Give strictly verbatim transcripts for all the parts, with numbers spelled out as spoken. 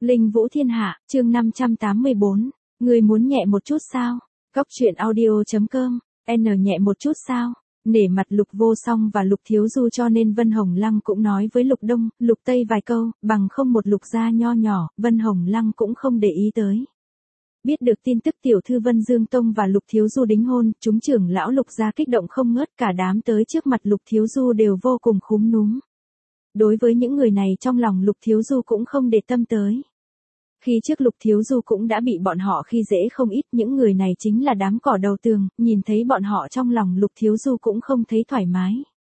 Linh Vũ Thiên Hạ, chương năm trăm tám mươi bốn. Người muốn nhẹ một chút sao? Góc truyện audio.com. N nhẹ một chút sao? Nể mặt Lục Vô Song và Lục Thiếu Du cho nên Vân Hồng Lăng cũng nói với Lục Đông, Lục Tây vài câu, bằng không một Lục gia nho nhỏ, Vân Hồng Lăng cũng không để ý tới. Biết được tin tức tiểu thư Vân Dương Tông và Lục Thiếu Du đính hôn, chúng trưởng lão Lục gia kích động không ngớt, cả đám tới trước mặt Lục Thiếu Du đều vô cùng khúm núm. Đối với những người này trong lòng Lục Thiếu Du cũng không để tâm tới. Khi trước Lục Thiếu Du cũng đã bị bọn họ khi dễ không ít, những người này chính là đám cỏ đầu tường, nhìn thấy bọn họ trong lòng Lục Thiếu Du cũng không thấy thoải mái.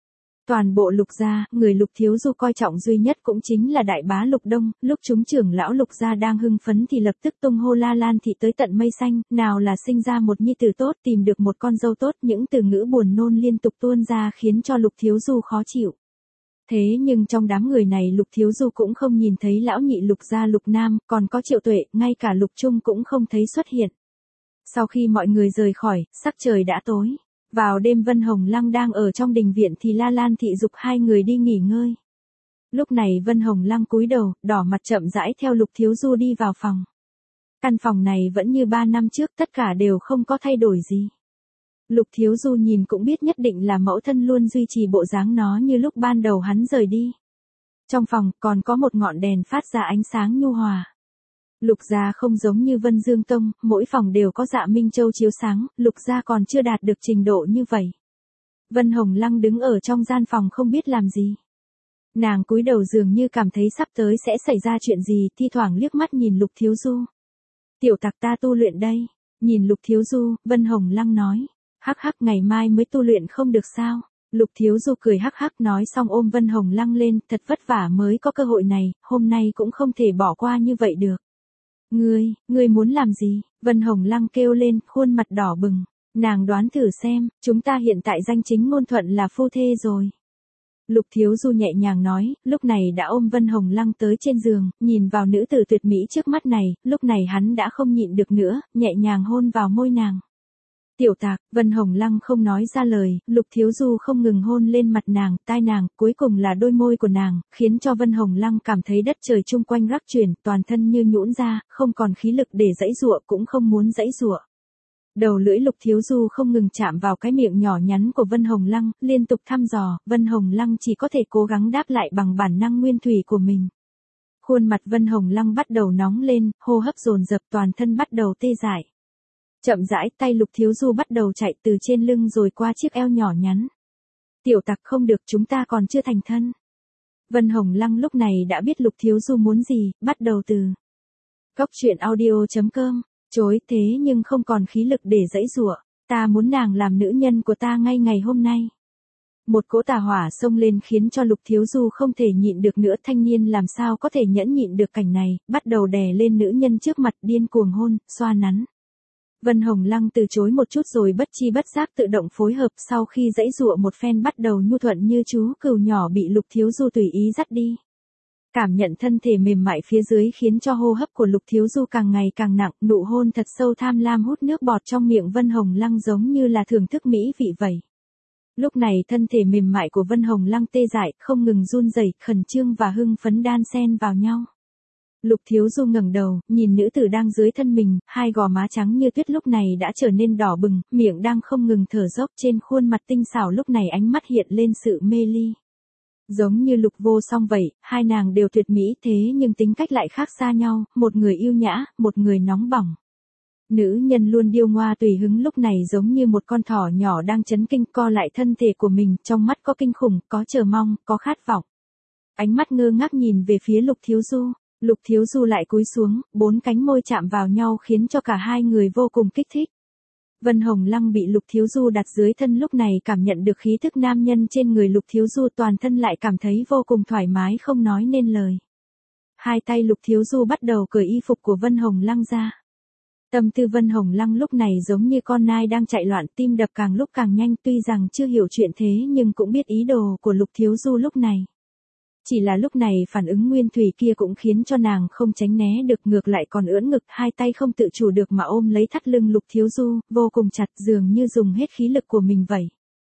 Toàn bộ Lục gia, người Lục Thiếu Du coi trọng duy nhất cũng chính là đại bá Lục Đông, lúc chúng trưởng lão Lục gia đang hưng phấn thì lập tức tung hô la lan thị tới tận mây xanh, nào là sinh ra một nhi tử tốt, tìm được một con dâu tốt, những từ ngữ buồn nôn liên tục tuôn ra khiến cho Lục Thiếu Du khó chịu. Thế nhưng trong đám người này Lục Thiếu Du cũng không nhìn thấy lão nhị Lục gia Lục Nam, còn có Triệu Tuệ, ngay cả Lục Trung cũng không thấy xuất hiện. Sau khi mọi người rời khỏi, sắc trời đã tối. Vào đêm Vân Hồng Lăng đang ở trong đình viện thì La Lan thị dục hai người đi nghỉ ngơi. Lúc này Vân Hồng Lăng cúi đầu, đỏ mặt chậm rãi theo Lục Thiếu Du đi vào phòng. Căn phòng này vẫn như ba năm trước, tất cả đều không có thay đổi gì. Lục Thiếu Du nhìn cũng biết nhất định là mẫu thân luôn duy trì bộ dáng nó như lúc ban đầu hắn rời đi. Trong phòng còn có một ngọn đèn phát ra ánh sáng nhu hòa. Lục gia không giống như Vân Dương Tông, mỗi phòng đều có dạ minh châu chiếu sáng, Lục gia còn chưa đạt được trình độ như vậy. Vân Hồng Lăng đứng ở trong gian phòng không biết làm gì. Nàng cúi đầu dường như cảm thấy sắp tới sẽ xảy ra chuyện gì, thi thoảng liếc mắt nhìn Lục Thiếu Du. Tiểu tặc ta tu luyện đây. Nhìn Lục Thiếu Du, Vân Hồng Lăng nói. Hắc hắc, ngày mai mới tu luyện không được sao? Lục Thiếu Du cười hắc hắc nói xong ôm Vân Hồng Lăng lên, thật vất vả mới có cơ hội này, hôm nay cũng không thể bỏ qua như vậy được. Ngươi, ngươi muốn làm gì? Vân Hồng Lăng kêu lên, khuôn mặt đỏ bừng. Nàng đoán thử xem, chúng ta hiện tại danh chính ngôn thuận là phu thê rồi. Lục Thiếu Du nhẹ nhàng nói, lúc này đã ôm Vân Hồng Lăng tới trên giường, nhìn vào nữ tử tuyệt mỹ trước mắt này, lúc này hắn đã không nhịn được nữa, nhẹ nhàng hôn vào môi nàng. Tiểu tạc, Vân Hồng Lăng không nói ra lời, Lục Thiếu Du không ngừng hôn lên mặt nàng, tai nàng, cuối cùng là đôi môi của nàng, khiến cho Vân Hồng Lăng cảm thấy đất trời chung quanh rắc chuyển, toàn thân như nhũn ra, không còn khí lực để giãy giụa cũng không muốn giãy giụa. Đầu lưỡi Lục Thiếu Du không ngừng chạm vào cái miệng nhỏ nhắn của Vân Hồng Lăng, liên tục thăm dò, Vân Hồng Lăng chỉ có thể cố gắng đáp lại bằng bản năng nguyên thủy của mình. Khuôn mặt Vân Hồng Lăng bắt đầu nóng lên, hô hấp dồn dập, toàn thân bắt đầu tê dại. Chậm rãi tay Lục Thiếu Du bắt đầu chạy từ trên lưng rồi qua chiếc eo nhỏ nhắn. Tiểu tặc không được, chúng ta còn chưa thành thân. Vân Hồng Lăng lúc này đã biết Lục Thiếu Du muốn gì, bắt đầu từ. Góc truyện audio.com. Chối thế nhưng không còn khí lực để giãy giụa. Ta muốn nàng làm nữ nhân của ta ngay ngày hôm nay. Một cỗ tà hỏa xông lên khiến cho Lục Thiếu Du không thể nhịn được nữa, thanh niên làm sao có thể nhẫn nhịn được cảnh này, bắt đầu đè lên nữ nhân trước mặt điên cuồng hôn, xoa nắn. Vân Hồng Lăng từ chối một chút rồi bất chi bất giác tự động phối hợp, sau khi giãy giụa một phen bắt đầu nhu thuận như chú cừu nhỏ bị Lục Thiếu Du tùy ý dắt đi. Cảm nhận thân thể mềm mại phía dưới khiến cho hô hấp của Lục Thiếu Du càng ngày càng nặng, nụ hôn thật sâu tham lam hút nước bọt trong miệng Vân Hồng Lăng giống như là thưởng thức mỹ vị vậy. Lúc này thân thể mềm mại của Vân Hồng Lăng tê dại, không ngừng run rẩy, khẩn trương và hưng phấn đan xen vào nhau. Lục Thiếu Du ngẩng đầu, nhìn nữ tử đang dưới thân mình, hai gò má trắng như tuyết lúc này đã trở nên đỏ bừng, miệng đang không ngừng thở dốc, trên khuôn mặt tinh xảo lúc này ánh mắt hiện lên sự mê ly. Giống như Lục Vô Song vậy, hai nàng đều tuyệt mỹ thế nhưng tính cách lại khác xa nhau, một người yêu nhã, một người nóng bỏng. Nữ nhân luôn điêu ngoa tùy hứng lúc này giống như một con thỏ nhỏ đang chấn kinh, co lại thân thể của mình, trong mắt có kinh khủng, có chờ mong, có khát vọng. Ánh mắt ngơ ngác nhìn về phía Lục Thiếu Du. Lục Thiếu Du lại cúi xuống, bốn cánh môi chạm vào nhau khiến cho cả hai người vô cùng kích thích. Vân Hồng Lăng bị Lục Thiếu Du đặt dưới thân lúc này cảm nhận được khí thức nam nhân trên người Lục Thiếu Du, toàn thân lại cảm thấy vô cùng thoải mái không nói nên lời. Hai tay Lục Thiếu Du bắt đầu cởi y phục của Vân Hồng Lăng ra. Tâm tư Vân Hồng Lăng lúc này giống như con nai đang chạy loạn, tim đập càng lúc càng nhanh, tuy rằng chưa hiểu chuyện thế nhưng cũng biết ý đồ của Lục Thiếu Du lúc này. Chỉ là lúc này phản ứng nguyên thủy kia cũng khiến cho nàng không tránh né được, ngược lại còn ưỡn ngực, hai tay không tự chủ được mà ôm lấy thắt lưng Lục Thiếu Du, vô cùng chặt, dường như dùng hết khí lực của mình vậy.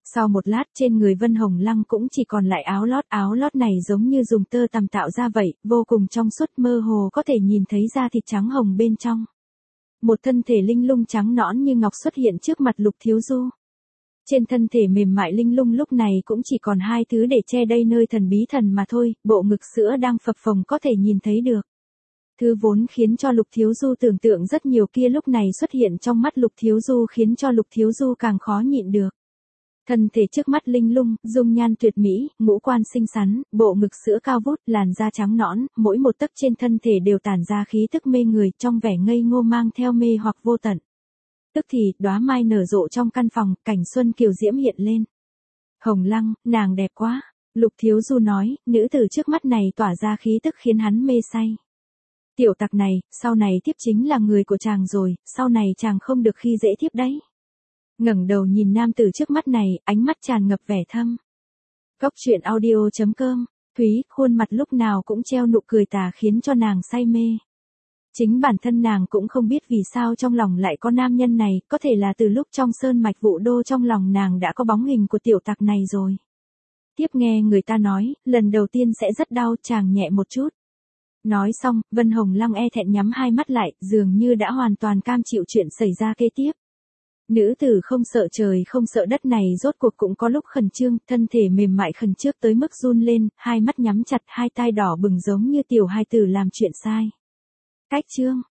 Sau một lát trên người Vân Hồng Lăng cũng chỉ còn lại áo lót, áo lót này giống như dùng tơ tằm tạo ra vậy, vô cùng trong suốt, mơ hồ có thể nhìn thấy da thịt trắng hồng bên trong. Một thân thể linh lung trắng nõn như ngọc xuất hiện trước mặt Lục Thiếu Du. Trên thân thể mềm mại linh lung lúc này cũng chỉ còn hai thứ để che đây nơi thần bí thần mà thôi, bộ ngực sữa đang phập phồng có thể nhìn thấy được. Thứ vốn khiến cho Lục Thiếu Du tưởng tượng rất nhiều kia lúc này xuất hiện trong mắt Lục Thiếu Du khiến cho Lục Thiếu Du càng khó nhịn được. Thân thể trước mắt linh lung, dung nhan tuyệt mỹ, ngũ quan xinh xắn, bộ ngực sữa cao vút, làn da trắng nõn, mỗi một tấc trên thân thể đều tản ra khí tức mê người, trong vẻ ngây ngô mang theo mê hoặc vô tận. Tức thì, đóa mai nở rộ trong căn phòng, cảnh xuân kiều diễm hiện lên. Hồng Lăng, nàng đẹp quá. Lục Thiếu Du nói, nữ tử trước mắt này tỏa ra khí tức khiến hắn mê say. Tiểu tặc này, sau này tiếp chính là người của chàng rồi, sau này chàng không được khi dễ tiếp đấy. Ngẩng đầu nhìn nam tử trước mắt này, ánh mắt tràn ngập vẻ thâm. Góc truyện audio chấm com, Thúy, khuôn mặt lúc nào cũng treo nụ cười tà khiến cho nàng say mê. Chính bản thân nàng cũng không biết vì sao trong lòng lại có nam nhân này, có thể là từ lúc trong sơn mạch Vũ Đô trong lòng nàng đã có bóng hình của tiểu tặc này rồi. Tiếp nghe người ta nói, lần đầu tiên sẽ rất đau, chàng nhẹ một chút. Nói xong, Vân Hồng Lăng e thẹn nhắm hai mắt lại, dường như đã hoàn toàn cam chịu chuyện xảy ra kế tiếp. Nữ tử không sợ trời không sợ đất này rốt cuộc cũng có lúc khẩn trương, thân thể mềm mại khẩn trước tới mức run lên, hai mắt nhắm chặt, hai tai đỏ bừng giống như tiểu hài tử làm chuyện sai. Cách chương